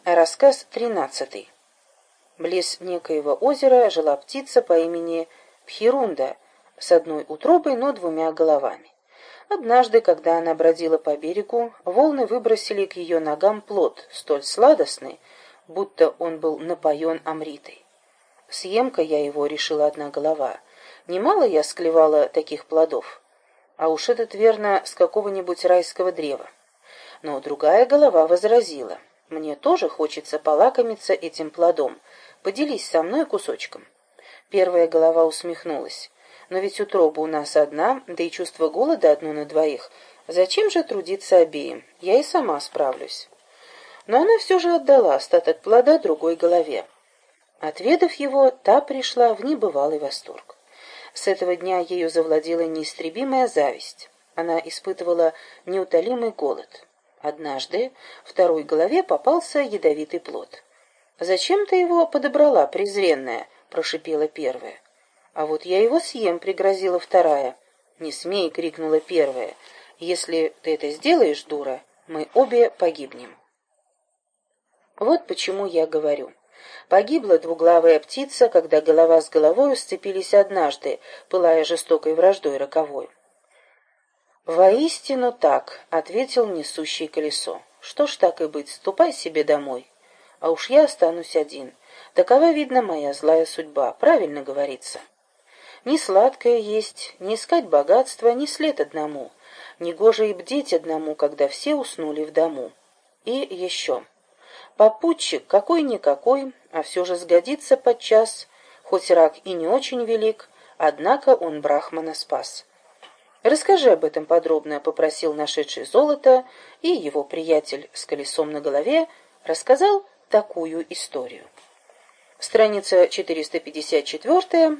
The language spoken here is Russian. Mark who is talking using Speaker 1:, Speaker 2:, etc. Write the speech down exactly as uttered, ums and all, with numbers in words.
Speaker 1: Рассказ тринадцатый. Близ некоего озера жила птица по имени Пхирунда с одной утробой, но двумя головами. Однажды, когда она бродила по берегу, волны выбросили к ее ногам плод, столь сладостный, будто он был напоен амритой. «Съем-ка я его», — решила одна голова. «Немало я склевала таких плодов, а уж этот, верно, с какого-нибудь райского древа». Но другая голова возразила: «Мне тоже хочется полакомиться этим плодом. Поделись со мной кусочком». Первая голова усмехнулась: «Но ведь утроба у нас одна, да и чувство голода одно на двоих. Зачем же трудиться обеим? Я и сама справлюсь». Но она все же отдала остаток плода другой голове. Отведав его, та пришла в небывалый восторг. С этого дня ею завладела неистребимая зависть. Она испытывала неутолимый голод. Однажды второй голове попался ядовитый плод. «Зачем ты его подобрала, презренная?» — прошипела первая. «А вот я его съем», — пригрозила вторая. «Не смей!» — крикнула первая. «Если ты это сделаешь, дура, мы обе погибнем». Вот почему я говорю. Погибла двуглавая птица, когда голова с головой сцепились однажды, пылая жестокой враждой роковой. «Воистину так», — ответил несущий колесо. «Что ж, так и быть, ступай себе домой. А уж я останусь один. Такова, видно, моя злая судьба, правильно говорится. Не сладкое есть, не искать богатства, не след одному. Негоже и бдеть одному, когда все уснули в дому. И еще. Попутчик какой-никакой, а все же сгодится подчас, хоть рак и не очень велик, однако он Брахмана спас». «Расскажи об этом подробно», — попросил нашедший золото, и его приятель с колесом на голове рассказал такую историю. Страница четыреста пятьдесят четыре.